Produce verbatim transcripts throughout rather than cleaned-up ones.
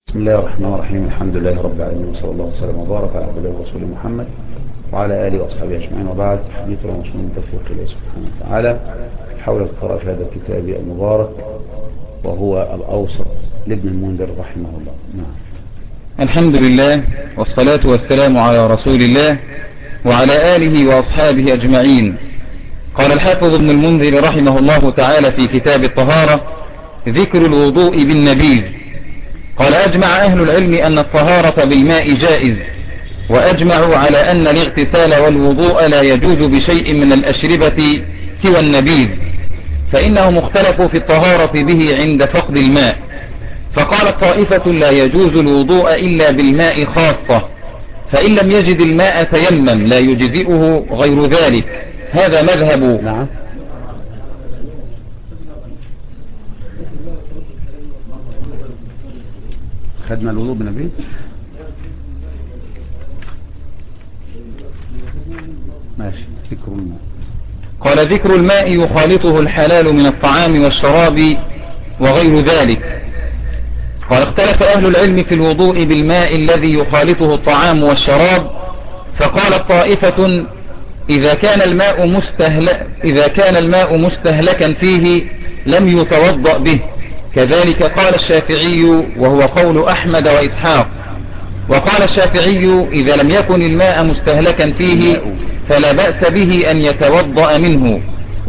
بسم الله الرحمن الرحيم. الحمد لله رب العالمين، وصلى الله وسلم وبارك على عبد الله ورسوله محمد وعلى آله وأصحابه أجمعين، وبعد. حديث رمضان من توفيق الله سبحانه وتعالى حول القراءة في هذا الكتاب المبارك، وهو الأوسط لابن المنذر رحمه الله. نعم. الحمد لله والصلاة والسلام على رسول الله وعلى آله وأصحابه أجمعين. قال الحافظ ابن المنذر رحمه الله تعالى في كتاب الطهارة: ذكر الوضوء بالنبيذ. قال: أجمع أهل العلم أن الطهارة بالماء جائز، وأجمعوا على أن الاغتسال والوضوء لا يجوز بشيء من الأشربة سوى النبيذ، فإنهم اختلفوا في الطهارة به عند فقد الماء. فقالت طائفة: لا يجوز الوضوء إلا بالماء خاصة، فإن لم يجد الماء تيمم لا يجزئه غير ذلك. هذا مذهب نعم. خدنا الوضوء بالنبيذ. ماشي. ذكر الماء. قال: ذكر الماء يخالطه الحلال من الطعام والشراب وغير ذلك. قال: اختلف أهل العلم في الوضوء بالماء الذي يخالطه الطعام والشراب، فقالت طائفة: إذا كان الماء مستهلك إذا كان الماء مستهلكا فيه لم يتوضأ به. كذلك قال الشافعي، وهو قول أحمد وإسحاق. وقال الشافعي: إذا لم يكن الماء مستهلكا فيه فلا بأس به أن يتوضأ منه،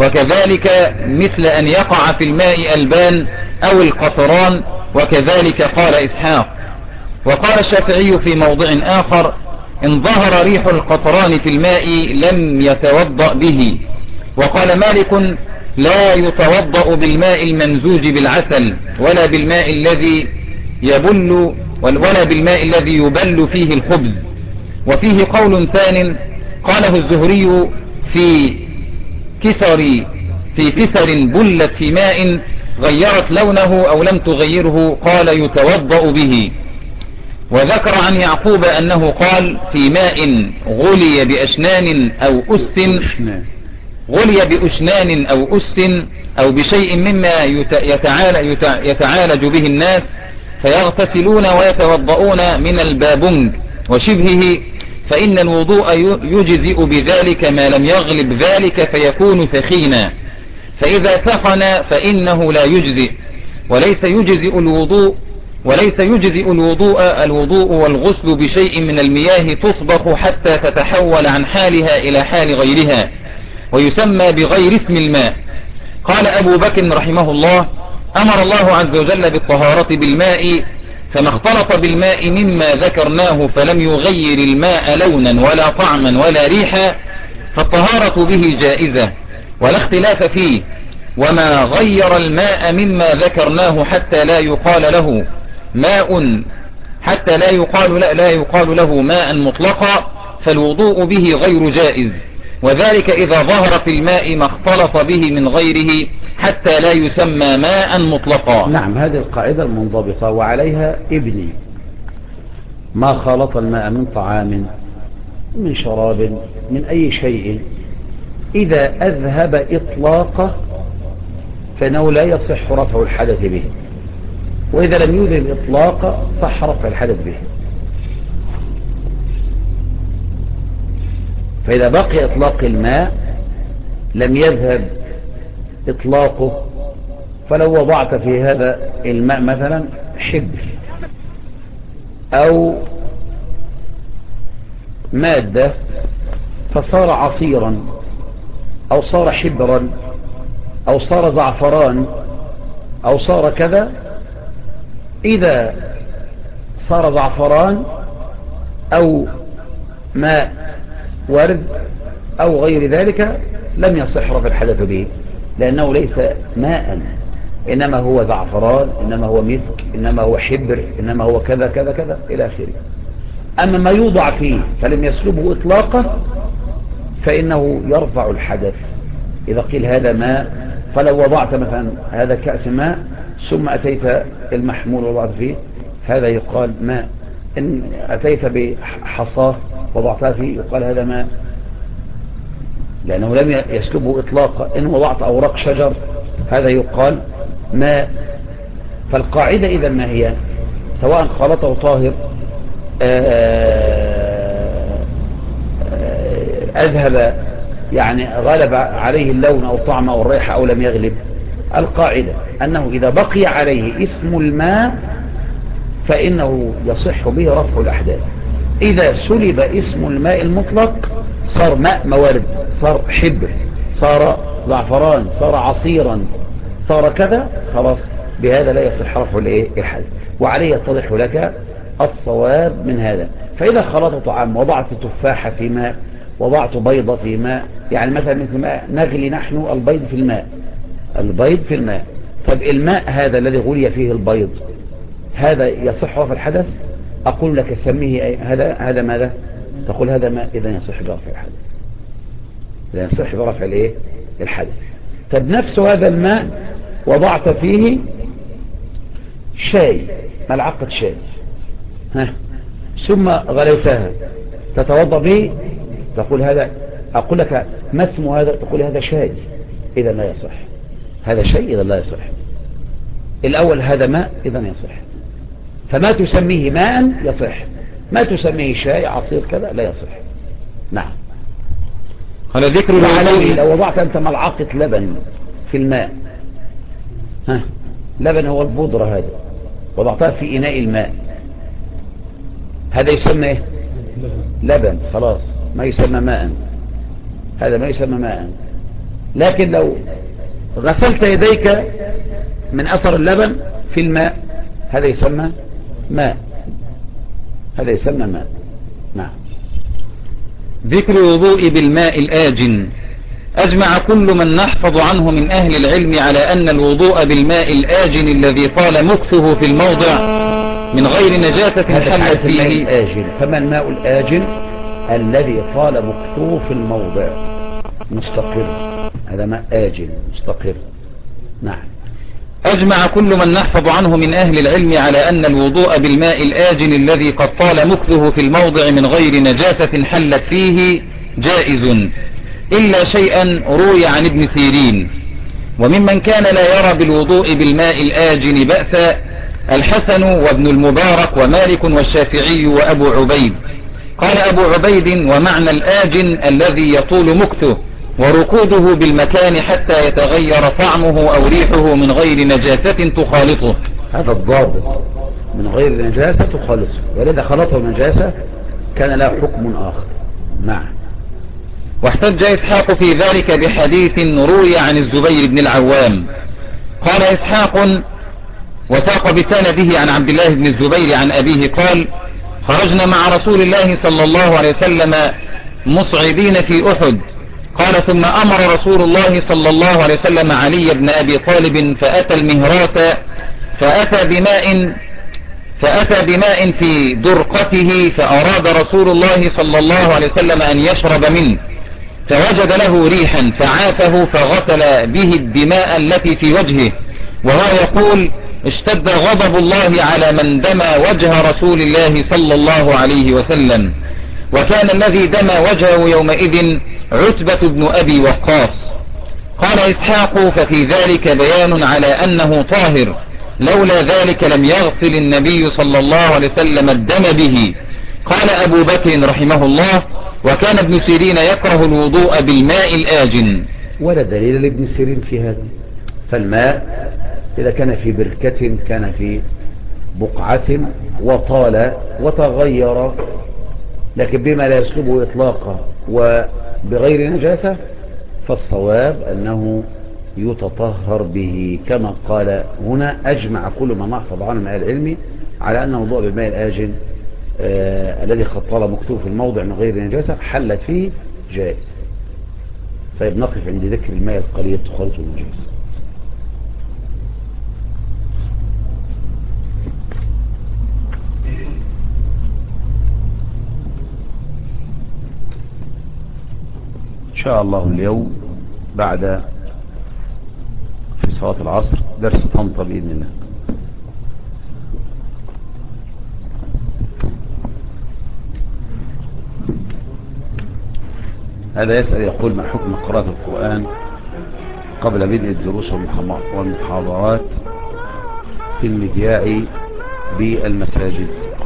وكذلك مثل أن يقع في الماء ألبان أو القطران، وكذلك قال إسحاق. وقال الشافعي في موضع آخر: إن ظهر ريح القطران في الماء لم يتوضأ به. وقال مالك: لا يتوضأ بالماء الممزوج بالعسل، ولا بالماء الذي يبل ولا بالماء الذي يبل فيه الخبز. وفيه قول ثان قاله الزهري: في كسر في كسر بلت في ماء غيرت لونه أو لم تغيره، قال: يتوضأ به. وذكر عن يعقوب أنه قال: في ماء غلي بأشنان أو أس غلي بأشنان أو أس أو بشيء مما يتعالج, يتعالج به الناس فيغتسلون ويتوضؤون من البابنج وشبهه، فإن الوضوء يجزئ بذلك ما لم يغلب ذلك فيكون ثخينا، فإذا ثخن فإنه لا يجزئ. وليس يجزئ الوضوء وليس يجزئ الوضوء الوضوء والغسل بشيء من المياه تصبح حتى تتحول عن حالها إلى حال غيرها، ويسمى بغير اسم الماء. قال أبو بكر رحمه الله: أمر الله عز وجل بالطهارة بالماء، فما اختلط بالماء مما ذكرناه فلم يغير الماء لونا ولا طعما ولا ريحا فالطهارة به جائزة ولا اختلاف فيه. وما غير الماء مما ذكرناه حتى لا يقال له ماء حتى لا يقال لا, لا يقال له ماء مطلقا فالوضوء به غير جائز، وذلك إذا ظهر في الماء ما اختلط به من غيره حتى لا يسمى ماء مطلقا. نعم، هذه القاعدة المنضبطة وعليها ابني: ما خالط الماء من طعام من شراب من أي شيء إذا أذهب إطلاقه فإنه لا يصح رفع الحدث به، وإذا لم يذهب إطلاقه صح رفع الحدث به. فإذا بقي إطلاق الماء لم يذهب إطلاقه، فلو وضعت في هذا الماء مثلا حبر أو مادة فصار عصيرا أو صار حبرا أو صار زعفران أو صار كذا، إذا صار زعفران أو ماء ورد أو غير ذلك لم يصح رفع الحدث به، لأنه ليس ماء، إنما هو زعفران، إنما هو مسك، إنما هو حبر، إنما هو كذا كذا كذا إلى آخره. أما ما يوضع فيه فلم يسلبه إطلاقه فإنه يرفع الحدث. إذا قيل هذا ماء، فلو وضعت مثلا هذا كأس ماء ثم أتيت المحمول وضعت فيه هذا يقال ماء. إن أتيت بحصاه وضعتها فيه يقال هذا ماء، لأنه لم يسلبه إطلاقا. إن وضعت أوراق شجر هذا يقال ماء. فالقاعدة إذا ما هي؟ سواء خلطه طاهر أذهب يعني غلب عليه اللون أو الطعم أو الريحة أو لم يغلب. القاعدة أنه إذا بقي عليه اسم الماء فإنه يصح به رفع الأحداث. إذا سلب اسم الماء المطلق صار ماء موارد، صار حبر، صار زعفران، صار عصيرا، صار كذا، خلاص بهذا لا يصح رفع الحدث. وعليه يتضح لك الصواب من هذا. فإذا خلطت طعام، وضعت تفاحة في ماء، وضعت بيضة في ماء، يعني مثلا مثل ما نغلي نحن البيض في الماء، البيض في الماء. طب الماء هذا الذي غلي فيه البيض هذا يصح رفع الحدث؟ أقول لك سميه هذا هذا ماذا؟ تقول هذا ماء، إذا يصح برفع الحدث، إذا يصح برفع الايه الحدث. طب نفس هذا الماء وضعت فيه شاي، ملعقة شاي، ها، ثم غليتها، تتوضأ به؟ تقول هذا، أقول لك ما اسم هذا؟ تقول هذا شاي، إذا لا يصح. هذا شيء إذا لا يصح. الأول هذا ماء، إذا يصح. فما تسميه ماء يصح، ما تسميه شاي عصير كذا لا يصح. نعم. على ذكر وعليه لو وضعت أنت ملعقة لبن في الماء، ها، لبن هو البودرة هذا، وضعتها في إناء الماء، هذا يسمى إيه؟ لبن، خلاص ما يسمى ماء، هذا ما يسمى ماء. لكن لو غسلت يديك من أثر اللبن في الماء هذا يسمى ماء، هذا يسمى ماء. نعم. ذكر الوضوء بالماء الآجن. أجمع كل من نحفظ عنه من أهل العلم على أن الوضوء بالماء الآجن الذي طال مكثه في الموضع من غير نجاسة حلت فيه. الآجن. فما الماء الآجن؟ الذي طال مكثه في الموضع مستقر، هذا ماء آجن مستقر. نعم. أجمع كل من نحفظ عنه من أهل العلم على أن الوضوء بالماء الآجن الذي قد طال مكثه في الموضع من غير نجاسة حلت فيه جائز، إلا شيئا روي عن ابن سيرين. وممن كان لا يرى بالوضوء بالماء الآجن بأسا الحسن وابن المبارك ومالك والشافعي وأبو عبيد. قال أبو عبيد: ومعنى الآجن الذي يطول مكثه وركوده بالمكان حتى يتغير طعمه أو ريحه من غير نجاسة تخالطه. هذا الضابط، من غير نجاسة تخالطه، ولذا خلطه نجاسة كان له حكم آخر. نعم. واحتج إسحاق في ذلك بحديث روي عن الزبير بن العوام. قال إسحاق: وساق بسنده عن عبد الله بن الزبير عن أبيه قال: خرجنا مع رسول الله صلى الله عليه وسلم مصعدين في أحد. قال: ثم أمر رسول الله صلى الله عليه وسلم علي بن أبي طالب فأتى المهراس فأتى بماء فأتى بماء في درقته، فأراد رسول الله صلى الله عليه وسلم أن يشرب منه، فوجد له ريحا فعافه فغسل به الدماء التي في وجهه، وهو يقول: اشتد غضب الله على من دمى وجه رسول الله صلى الله عليه وسلم. وكان الذي دمى وجهه يومئذ عتبة بن أبي وقاص. قال إسحاق: ففي ذلك بيان على أنه طاهر، لولا ذلك لم يغسل النبي صلى الله عليه وسلم الدم به. قال أبو بكر رحمه الله: وكان ابن سيرين يكره الوضوء بالماء الآجن. ولا دليل لابن سيرين في هذا. فالماء إذا كان في بركة، كان في بقعة وطال وتغير، لكن بما لا يسلبه إطلاقا وبغير نجاسة، فالصواب أنه يتطهر به، كما قال هنا: أجمع كل ما نحفظ عنه من أهل العلم على أن الوضوء بالماء الآجن آه الذي قد طال مكثه في الموضع من غير نجاسة حلت فيه جائز. طيب نقف عند ذكر الماء القليل تخالطه النجاسة. إن شاء الله اليوم بعد في صلاة العصر درس طنطا بإذن الله. هذا يسأل يقول: ما حكم قراءة القرآن قبل بدء الدروس والمحاضرات في المذياع بالمساجد.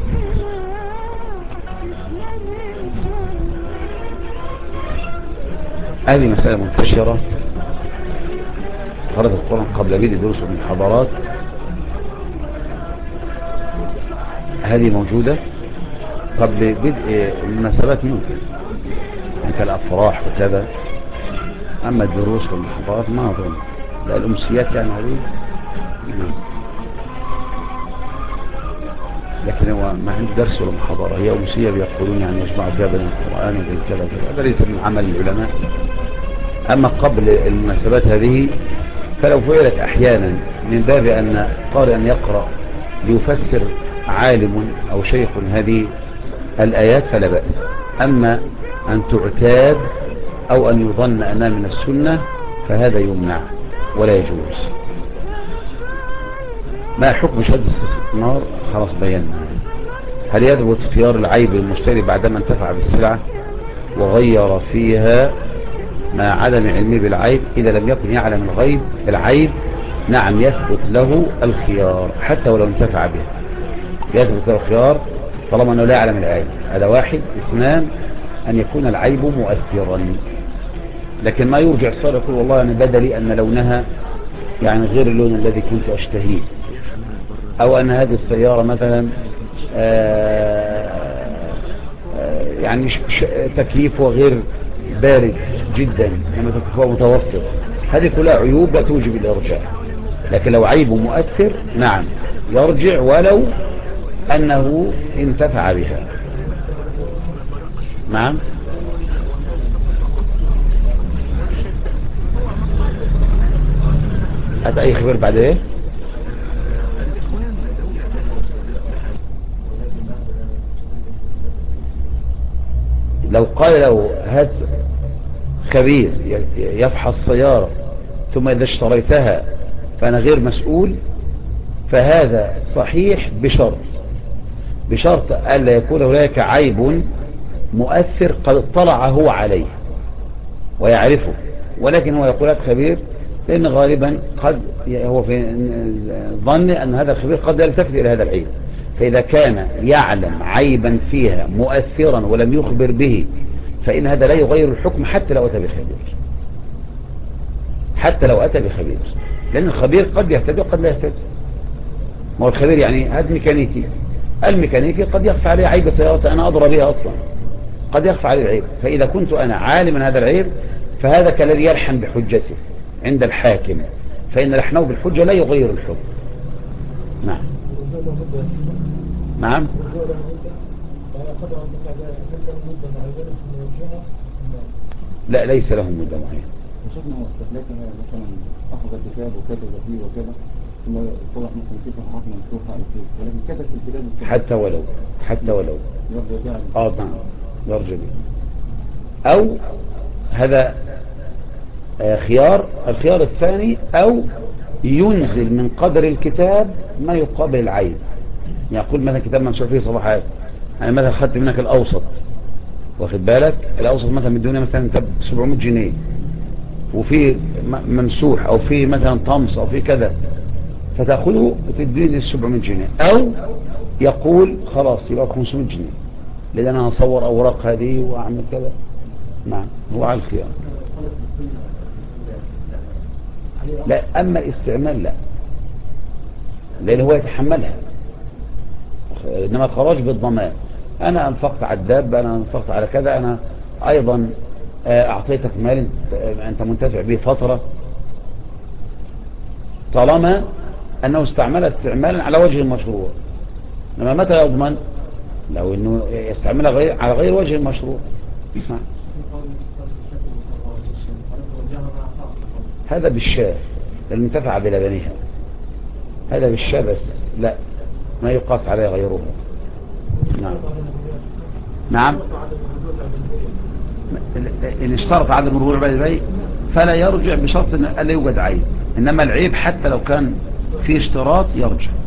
هذه مسألة منتشرة خرجت طبعا قبل بدء دروس المحاضرات. هذه موجودة قبل بدء المناسبات ممكن يعني كالأفراح وكذا، أما الدروس والمحاضرات ما أظن. لا الأمسيات يعني هذه لكن هو ما عنده درس ولا محاضرة، هي أمسية بيقولون يعني يجمع فيها بين القرآن وبين كذا كذا، هذا ليس من عمل العلماء. أما قبل المناسبات هذه فلو فعلت أحيانا من باب أن قارئ أن يقرأ ليفسر عالم أو شيخ هذه الآيات فلا بأس. أما أن تعتاد أو أن يظن أنها من السنة فهذا يمنع ولا يجوز. ما حكم شد الاستثمار؟ خلاص بينا. هل يثبت اختيار العيب للمشتري بعدما انتفع بالسلعة وغير فيها مع عدم علمه بالعيب؟ إذا لم يكن يعلم الغيب العيب نعم يثبت له الخيار حتى ولو انتفع به، يثبت له الخيار طالما أنه لا يعلم العيب. هذا واحد. اثنان أن يكون العيب مؤثرا، لكن ما يرجع الصار يقول والله أنا بدلي أن لونها يعني غير اللون الذي كنت أشتهيه، أو أن هذه السيارة مثلا آآ آآ يعني تكييفها غير بارد جدا لما تكييفها متوسط. هذه كلها عيوب لا توجب الإرجاع. لكن لو عيب مؤثر نعم يرجع ولو أنه انتفع بها. نعم. هات أي خبر بعد إيه؟ لو قال له هات خبير يفحص سيارة ثم إذا اشتريتها فأنا غير مسؤول، فهذا صحيح بشرط بشرط ألا يكون هناك عيب مؤثر قد اطلع هو عليه ويعرفه، ولكن هو يقول هات خبير لأن غالبا قد هو في ظن أن هذا الخبير قد يلتفت إلى هذا العيب. فإذا كان يعلم عيبا فيها مؤثرا ولم يخبر به فإن هذا لا يغير الحكم حتى لو أتى بخبير، حتى لو أتى بخبير، لأن الخبير قد يهتدي وقد لا يهتدي. ما هو الخبير يعني هذا ميكانيكي، الميكانيكي قد يخفى عليه عيب سيارته أنا أضرى بها أصلا، قد يخفى عليه العيب. فإذا كنت أنا عالما هذا العيب فهذا كالذي يلحن بحجته عند الحاكم، فإن لحنه بالحجة لا يغير الحكم. نعم. نعم. لا ليس لهم مدة معينة. وشفنا مستهلكها مثلا أخذ كتاب وكتب فيه وكذا ثم طلع مثلا كيف حرف منسوخة أو كيف، ولكن كتب في الكتاب حتى ولو حتى ولو يرجع يعني اه نعم يرجع به. أو هذا خيار. الخيار الثاني أو ينزل من قدر الكتاب ما يقابل العيب. يقول مثلا كتاب منسوخ فيه صفحات، أنا مثلا خدت منك الأوسط، واخد بالك الأوسط مثلا من الدنيا مثلا كتاب سبعمائة جنيه وفي ممسوح أو في مثلا طمس أو في كذا، فتأخذه وتديني سبعمائة جنيه. أو يقول خلاص يبقى خمسمائة جنيه لأن أنا أصور أوراق هذه وأعمل كذا. نعم هو على الخيار. لا أما الاستعمال لا، لأن هو يتحملها، إنما الخراج بالضمان. أنا أنفقت على الدابة، أنا أنفقت على كذا، أنا أيضا أعطيتك مال أنت منتفع به فترة، طالما أنه استعمل استعمالا على وجه المشروع. إنما متى يضمن؟ لو أنه يستعملها غير على غير وجه المشروع. هذا بالشاة المنتفع بلبنها، هذا بالشاة بس، لا ما يقاس عليه غيره. نعم. نعم. إن اشترط عدم الرجوع بعد البيع فلا يرجع بشرط أن لا يوجد عيب، إنما العيب حتى لو كان في اشتراط يرجع.